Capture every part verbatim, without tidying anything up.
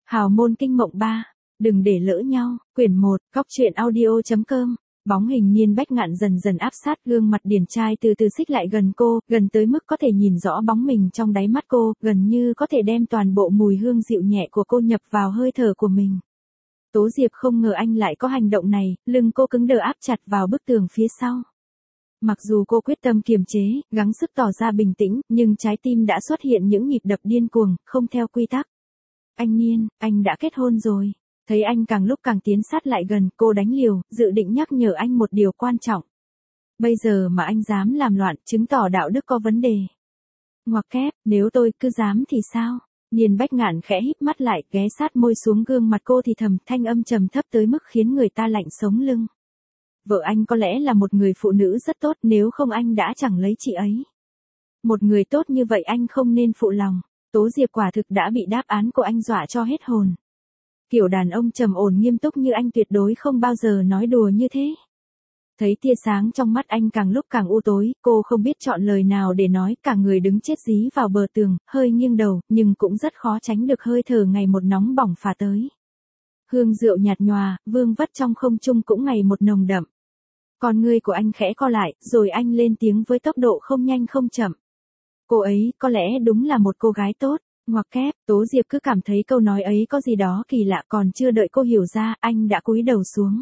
Hào môn kinh mộng ba, đừng để lỡ nhau, quyển một, góc truyện audio.com. Bóng hình Niên Bách Ngạn dần dần áp sát, gương mặt điển trai từ từ xích lại gần cô, gần tới mức có thể nhìn rõ bóng mình trong đáy mắt cô, gần như có thể đem toàn bộ mùi hương dịu nhẹ của cô nhập vào hơi thở của mình. Tố Diệp không ngờ anh lại có hành động này, lưng cô cứng đờ áp chặt vào bức tường phía sau. Mặc dù cô quyết tâm kiềm chế, gắng sức tỏ ra bình tĩnh, nhưng trái tim đã xuất hiện những nhịp đập điên cuồng, không theo quy tắc. Anh Niên, anh đã kết hôn rồi. Thấy anh càng lúc càng tiến sát lại gần, cô đánh liều, dự định nhắc nhở anh một điều quan trọng. Bây giờ mà anh dám làm loạn, chứng tỏ đạo đức có vấn đề. Ngoặc kép, nếu tôi cứ dám thì sao? Niên Bách Ngạn khẽ híp mắt lại, ghé sát môi xuống gương mặt cô thì thầm, thanh âm trầm thấp tới mức khiến người ta lạnh sống lưng. Vợ anh có lẽ là một người phụ nữ rất tốt, nếu không anh đã chẳng lấy chị ấy. Một người tốt như vậy anh không nên phụ lòng. Tố Diệp quả thực đã bị đáp án của anh dọa cho hết hồn. Kiểu đàn ông trầm ổn nghiêm túc như anh tuyệt đối không bao giờ nói đùa như thế. Thấy tia sáng trong mắt anh càng lúc càng u tối, cô không biết chọn lời nào để nói, cả người đứng chết dí vào bờ tường, hơi nghiêng đầu, nhưng cũng rất khó tránh được hơi thở ngày một nóng bỏng phả tới. Hương rượu nhạt nhòa, vương vất trong không trung cũng ngày một nồng đậm. Con ngươi của anh khẽ co lại, rồi anh lên tiếng với tốc độ không nhanh không chậm. Cô ấy, có lẽ đúng là một cô gái tốt. Ngoặc kép, Tố Diệp cứ cảm thấy câu nói ấy có gì đó kỳ lạ, còn chưa đợi cô hiểu ra, anh đã cúi đầu xuống.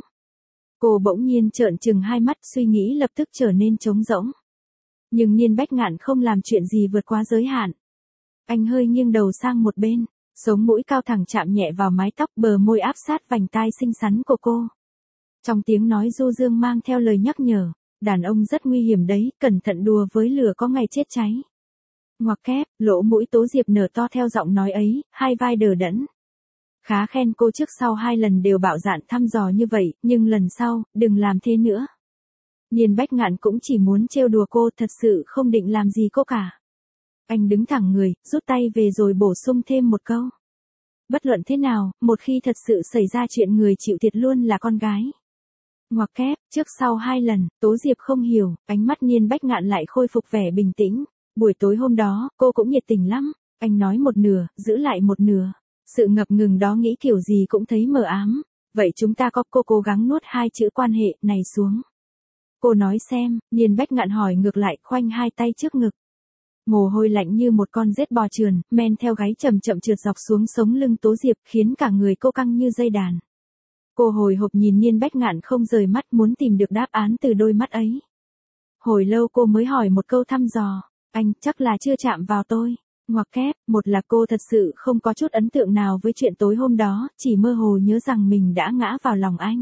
Cô bỗng nhiên trợn trừng hai mắt, suy nghĩ lập tức trở nên trống rỗng. Nhưng Niên Bách Ngạn không làm chuyện gì vượt quá giới hạn. Anh hơi nghiêng đầu sang một bên, sống mũi cao thẳng chạm nhẹ vào mái tóc, bờ môi áp sát vành tai xinh xắn của cô. Trong tiếng nói du dương mang theo lời nhắc nhở, đàn ông rất nguy hiểm đấy, cẩn thận đùa với lửa có ngày chết cháy. Ngoặc kép, lỗ mũi Tố Diệp nở to theo giọng nói ấy, hai vai đờ đẫn. Khá khen cô, trước sau hai lần đều bạo dạn thăm dò như vậy, nhưng lần sau, đừng làm thế nữa. Niên Bách Ngạn cũng chỉ muốn trêu đùa cô, thật sự không định làm gì cô cả. Anh đứng thẳng người, rút tay về rồi bổ sung thêm một câu. Bất luận thế nào, một khi thật sự xảy ra chuyện, người chịu thiệt luôn là con gái. Ngoặc kép, trước sau hai lần, Tố Diệp không hiểu, ánh mắt Niên Bách Ngạn lại khôi phục vẻ bình tĩnh. Buổi tối hôm đó, cô cũng nhiệt tình lắm, anh nói một nửa, giữ lại một nửa. Sự ngập ngừng đó nghĩ kiểu gì cũng thấy mờ ám. Vậy chúng ta có, cô cố gắng nuốt hai chữ quan hệ này xuống. Cô nói xem, Niên Bách Ngạn hỏi ngược lại, khoanh hai tay trước ngực. Mồ hôi lạnh như một con rết bò trườn, men theo gáy chậm chậm trượt dọc xuống sống lưng Tố Diệp, khiến cả người cô căng như dây đàn. Cô hồi hộp nhìn Niên Bách Ngạn không rời mắt, muốn tìm được đáp án từ đôi mắt ấy. Hồi lâu cô mới hỏi một câu thăm dò. Anh, chắc là chưa chạm vào tôi. Ngoặc kép, một là cô thật sự không có chút ấn tượng nào với chuyện tối hôm đó, chỉ mơ hồ nhớ rằng mình đã ngã vào lòng anh.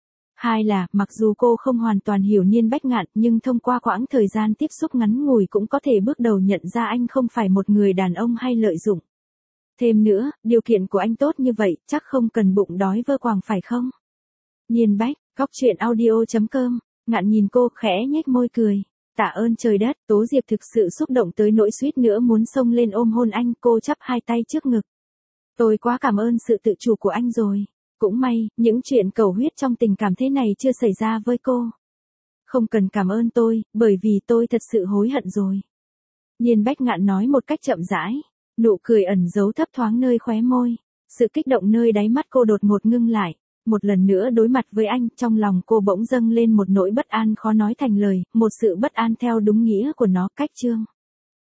Hai là, mặc dù cô không hoàn toàn hiểu Niên Bách Ngạn, nhưng thông qua quãng thời gian tiếp xúc ngắn ngủi cũng có thể bước đầu nhận ra anh không phải một người đàn ông hay lợi dụng. Thêm nữa, điều kiện của anh tốt như vậy, chắc không cần bụng đói vơ quàng phải không? Niên Bách, góc truyện audio.com, Ngạn nhìn cô, khẽ nhếch môi cười. Tạ ơn trời đất, Tố Diệp thực sự xúc động tới nỗi suýt nữa muốn xông lên ôm hôn anh, cô chắp hai tay trước ngực. Tôi quá cảm ơn sự tự chủ của anh rồi. Cũng may, những chuyện cầu huyết trong tình cảm thế này chưa xảy ra với cô. Không cần cảm ơn tôi, bởi vì tôi thật sự hối hận rồi. Niên Bách Ngạn nói một cách chậm rãi, nụ cười ẩn giấu thấp thoáng nơi khóe môi. Sự kích động nơi đáy mắt cô đột ngột ngưng lại. Một lần nữa đối mặt với anh, trong lòng cô bỗng dâng lên một nỗi bất an khó nói thành lời, một sự bất an theo đúng nghĩa của nó, cách chương.